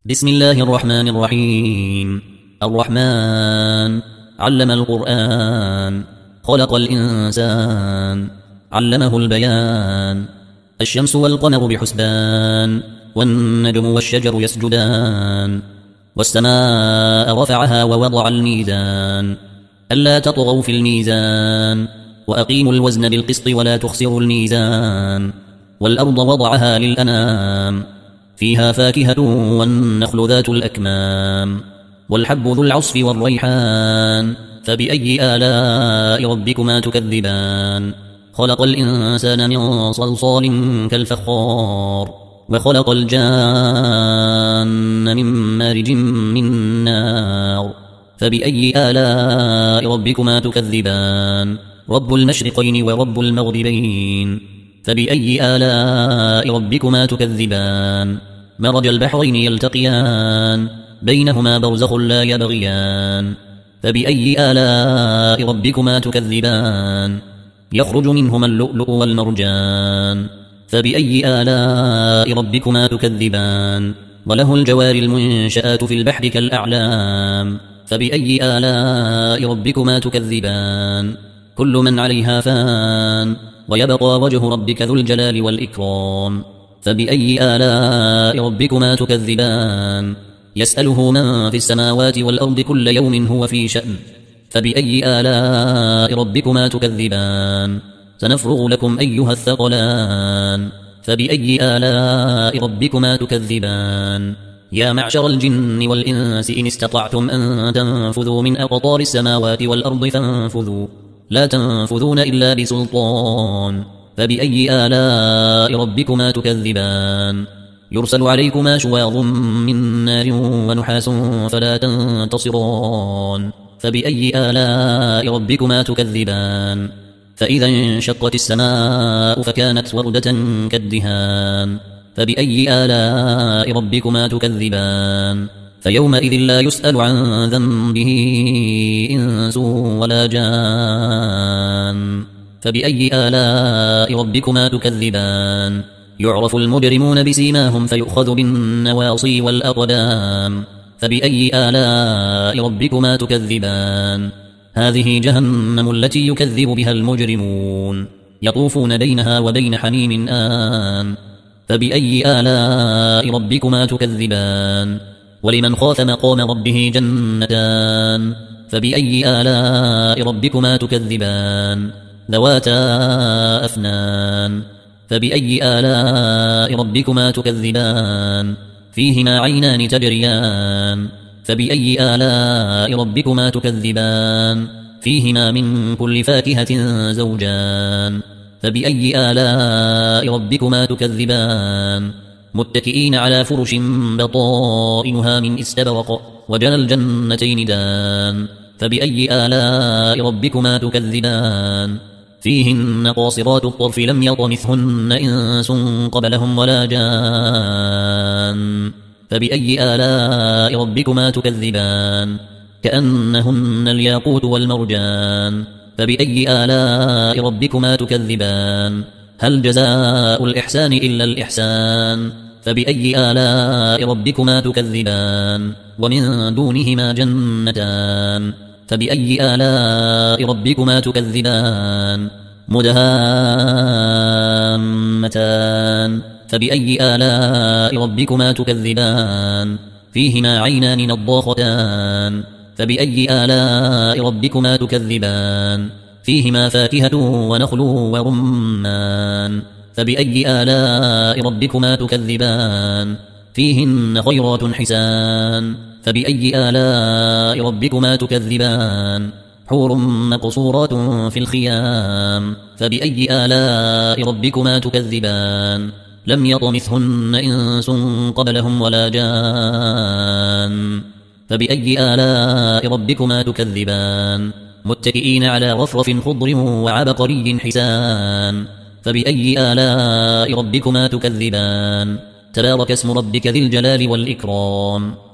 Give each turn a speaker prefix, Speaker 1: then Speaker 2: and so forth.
Speaker 1: بسم الله الرحمن الرحيم. الرحمن علم القرآن، خلق الإنسان، علمه البيان. الشمس والقمر بحسبان، والنجم والشجر يسجدان، والسماء رفعها ووضع الميزان ألا تطغوا في الميزان، وأقيموا الوزن بالقسط ولا تخسروا الميزان. والأرض وضعها للأنام، فيها فاكهة والنخل ذات الأكمام، والحب ذو العصف والريحان. فبأي آلاء ربكما تكذبان؟ خلق الإنسان من صلصال كالفخار، وخلق الجان من مارج من نار. فبأي آلاء ربكما تكذبان؟ رب المشرقين ورب المغربين. فبأي آلاء ربكما تكذبان؟ مرج البحرين يلتقيان، بينهما برزخ لا يبغيان. فبأي آلاء ربكما تكذبان؟ يخرج منهما اللؤلؤ والمرجان. فبأي آلاء ربكما تكذبان؟ وله الجوار المنشآت في البحر كالأعلام. فبأي آلاء ربكما تكذبان؟ كل من عليها فان، ويبقى وجه ربك ذو الجلال والإكرام. فبأي آلاء ربكما تكذبان؟ يسأله من في السماوات والأرض كل يوم هو في شأن. فبأي آلاء ربكما تكذبان؟ سنفرغ لكم أيها الثقلان. فبأي آلاء ربكما تكذبان؟ يا معشر الجن والإنس إن استطعتم أن تنفذوا من أقطار السماوات والأرض فانفذوا، لا تنفذون إلا بسلطان. فبأي آلاء ربكما تكذبان؟ يرسل عليكما شواظ من نار ونحاس فلا تنتصران. فبأي آلاء ربكما تكذبان؟ فإذا انشقت السماء فكانت وردة كالدهان. فبأي آلاء ربكما تكذبان؟ فيومئذ لا يسأل عن ذنبه إنس ولا جان. فبأي آلاء ربكما تكذبان؟ يعرف المجرمون بسيماهم فيؤخذ بالنواصي والأقدام. فبأي آلاء ربكما تكذبان؟ هذه جهنم التي يكذب بها المجرمون، يطوفون بينها وبين حميم آن. فبأي آلاء ربكما تكذبان؟ ولمن خاف مقام ربه جنتان. فبأي آلاء ربكما تكذبان؟ ذواتا أفنان. فبأي آلاء ربكما تكذبان؟ فيهما عينان تجريان. فبأي آلاء ربكما تكذبان؟ فيهما من كل فاكهة زوجان. فبأي آلاء ربكما تكذبان؟ متكئين على فرش بطائنها من استبرق، وجنى الجنتين دان. فبأي آلاء ربكما تكذبان؟ فيهن قاصرات الطرف لم يطمثهن إنس قبلهم ولا جان. فبأي آلاء ربكما تكذبان؟ كأنهن الياقوت والمرجان. فبأي آلاء ربكما تكذبان؟ هل جزاء الإحسان إلا الإحسان؟ فبأي آلاء ربكما تكذبان؟ ومن دونهما جنتان. فبأي آلاء ربكما تكذبان؟ مدهامتان. فبأي آلاء ربكما تكذبان؟ فيهما عينان نضاختان. فبأي آلاء ربكما تكذبان؟ فيهما فاكهة ونخل ورمان. فبأي آلاء ربكما تكذبان؟ فيهن خيرات حسان. فبأي آلاء ربكما تكذبان؟ حور مقصورات في الخيام. فبأي آلاء ربكما تكذبان؟ لم يطمثهن إنس قبلهم ولا جان. فبأي آلاء ربكما تكذبان؟ متكئين على رفرف خضر وعبقري حسان. فبأي آلاء ربكما تكذبان؟ تبارك اسم ربك ذي الجلال والإكرام.